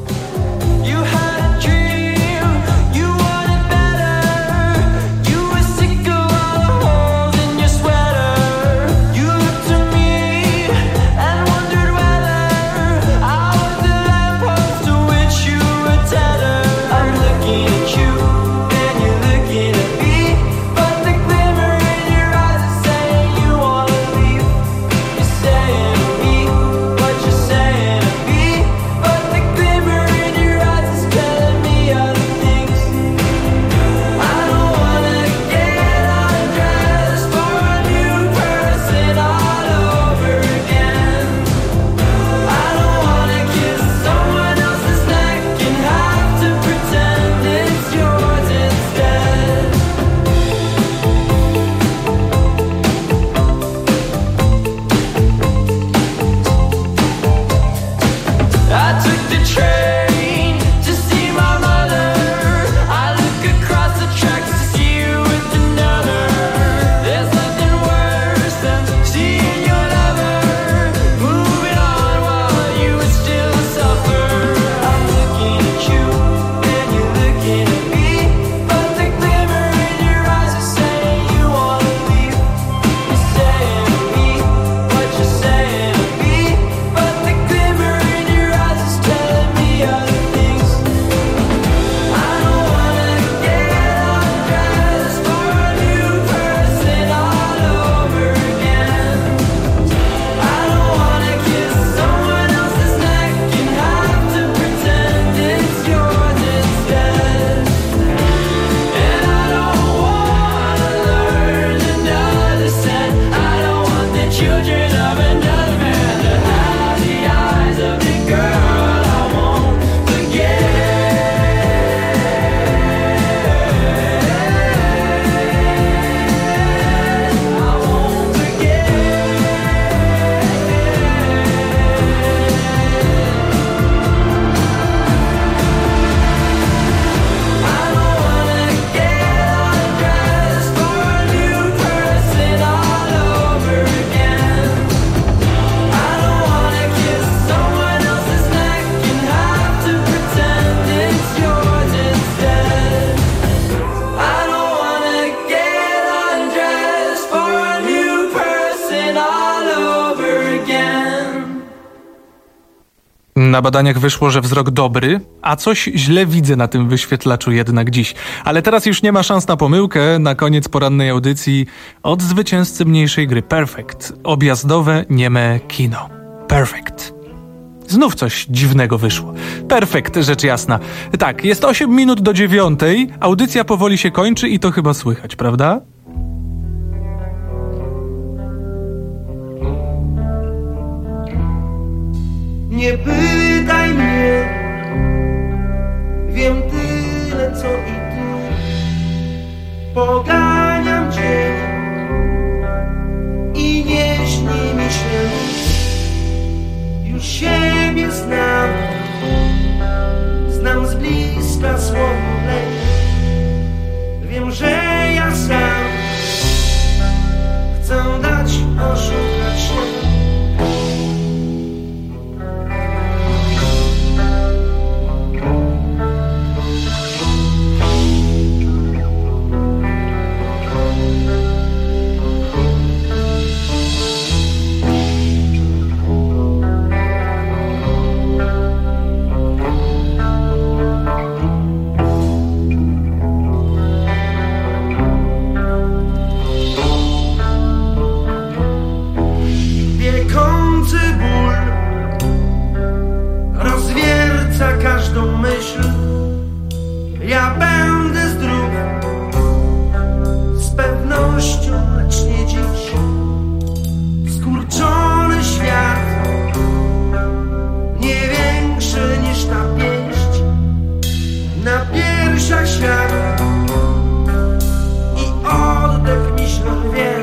Na badaniach wyszło, że wzrok dobry, a coś źle widzę na tym wyświetlaczu jednak dziś. Ale teraz już nie ma szans na pomyłkę. Na koniec porannej audycji od zwycięzcy mniejszej gry Perfect. Objazdowe nieme kino. Perfect. Znów coś dziwnego wyszło. Perfekt, rzecz jasna. Tak, jest osiem minut do dziewiątej. Audycja powoli się kończy i to chyba słychać, prawda? Nie pytaj mnie, wiem tyle co i ty. Poganiam cię i nie śni mi się. Już siebie znam, znam z bliska słowo lęk. Wiem, że ja sam oszukać, oszukać się. Każdą myśl, ja będę zdrów, z pewnością, lecz nie dziś. Skurczony świat, nie większy niż ta pięść, na piersiach świat i oddech mi się rwie.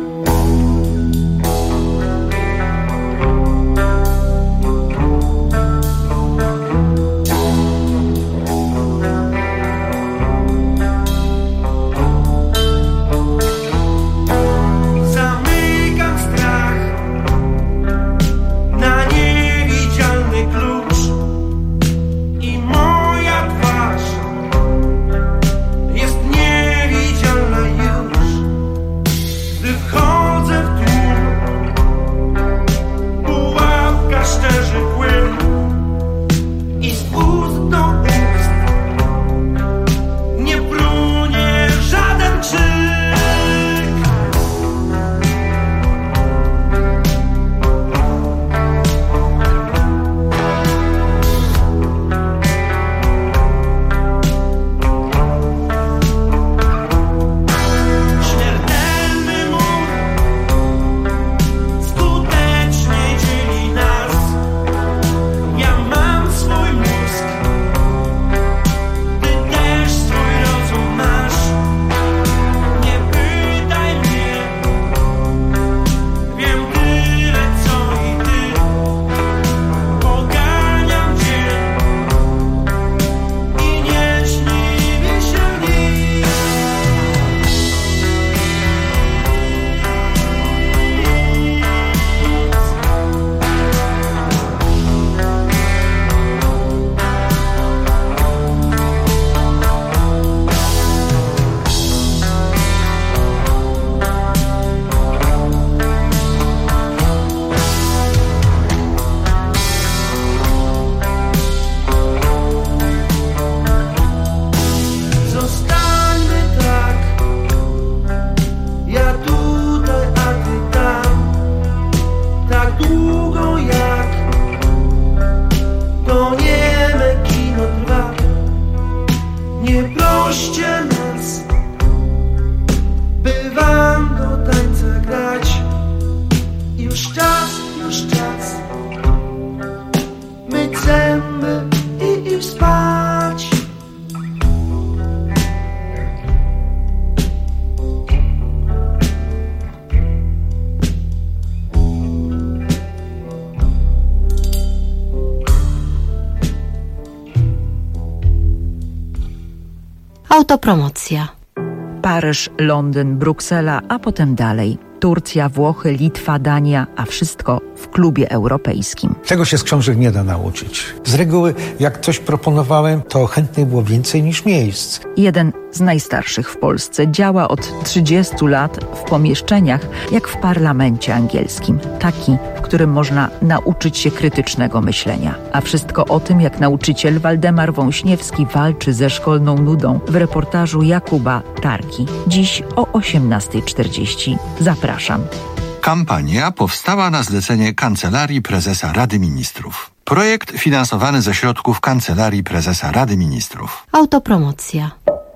Autopromocja. Paryż, Londyn, Bruksela, a potem dalej. Turcja, Włochy, Litwa, Dania, a wszystko w klubie europejskim. Tego się z książek nie da nauczyć. Z reguły, jak coś proponowałem, to chętnych było więcej niż miejsc. Jeden z najstarszych w Polsce działa od trzydziestu lat w pomieszczeniach, jak w parlamencie angielskim. Taki, w którym można nauczyć się krytycznego myślenia. A wszystko o tym, jak nauczyciel Waldemar Wąśniewski walczy ze szkolną nudą w reportażu Jakuba Tarki. Dziś o osiemnasta czterdzieści. Zapraszam. Kampania powstała na zlecenie Kancelarii Prezesa Rady Ministrów. Projekt finansowany ze środków Kancelarii Prezesa Rady Ministrów. Autopromocja.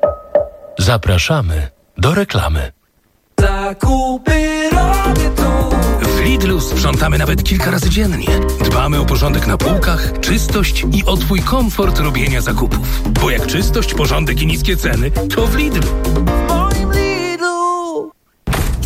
Zapraszamy do reklamy. Zakupy robię tu. W Lidlu sprzątamy nawet kilka razy dziennie. Dbamy o porządek na półkach, czystość i o Twój komfort robienia zakupów. Bo jak czystość, porządek i niskie ceny, to w Lidlu.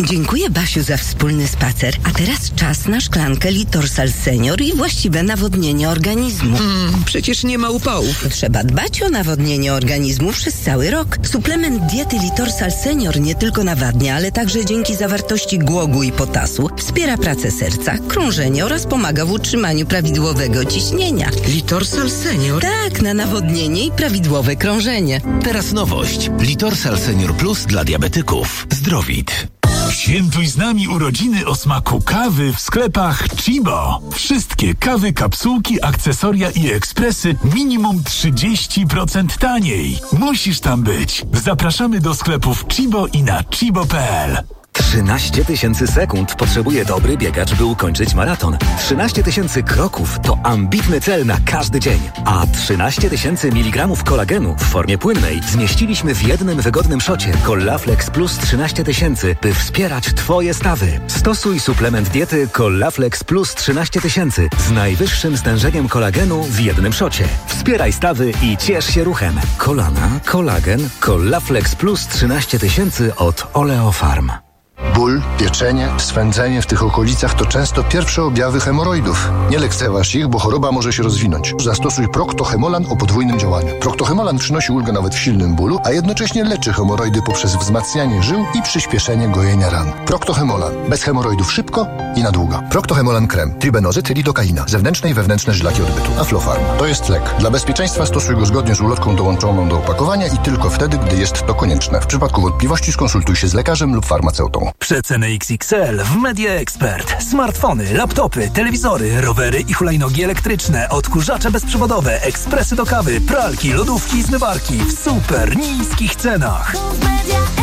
Dziękuję, Basiu, za wspólny spacer. A teraz czas na szklankę Litorsal Senior i właściwe nawodnienie organizmu. Mm, przecież nie ma upałów. Trzeba dbać o nawodnienie organizmu przez cały rok. Suplement diety Litorsal Senior nie tylko nawadnia, ale także dzięki zawartości głogu i potasu wspiera pracę serca, krążenie oraz pomaga w utrzymaniu prawidłowego ciśnienia. Litorsal Senior? Tak, na nawodnienie i prawidłowe krążenie. Teraz nowość. Litorsal Senior Plus dla diabetyków. Zdrowit. Świętuj z nami urodziny o smaku kawy w sklepach Chibo. Wszystkie kawy, kapsułki, akcesoria i ekspresy minimum trzydzieści procent taniej. Musisz tam być. Zapraszamy do sklepów Chibo i na chibo kropka p l. trzynaście tysięcy sekund potrzebuje dobry biegacz, by ukończyć maraton. trzynaście tysięcy kroków to ambitny cel na każdy dzień. A trzynaście tysięcy miligramów kolagenu w formie płynnej zmieściliśmy w jednym wygodnym szocie Collaflex Plus trzynaście tysięcy, by wspierać Twoje stawy. Stosuj suplement diety Collaflex Plus trzynaście tysięcy z najwyższym stężeniem kolagenu w jednym szocie. Wspieraj stawy i ciesz się ruchem. Kolana, kolagen, Collaflex Plus trzynaście tysięcy od Oleofarm. Ból, pieczenie, swędzenie w tych okolicach to często pierwsze objawy hemoroidów. Nie lekceważ ich, bo choroba może się rozwinąć. Zastosuj Procto-Hemolan o podwójnym działaniu. Procto-Hemolan przynosi ulgę nawet w silnym bólu, a jednocześnie leczy hemoroidy poprzez wzmacnianie żył i przyspieszenie gojenia ran. Procto-Hemolan. Bez hemoroidów szybko i na długo. Procto-Hemolan krem. Tribenozyt, lidokaina. Zewnętrzne i wewnętrzne żylaki odbytu. Aflofarm. To jest lek. Dla bezpieczeństwa stosuj go zgodnie z ulotką dołączoną do opakowania i tylko wtedy, gdy jest to konieczne. W przypadku wątpliwości skonsultuj się z lekarzem lub farmaceutą. Przeceny X X L w Media Expert. Smartfony, laptopy, telewizory, rowery i hulajnogi elektryczne, odkurzacze bezprzewodowe, ekspresy do kawy, pralki, lodówki i zmywarki w super niskich cenach.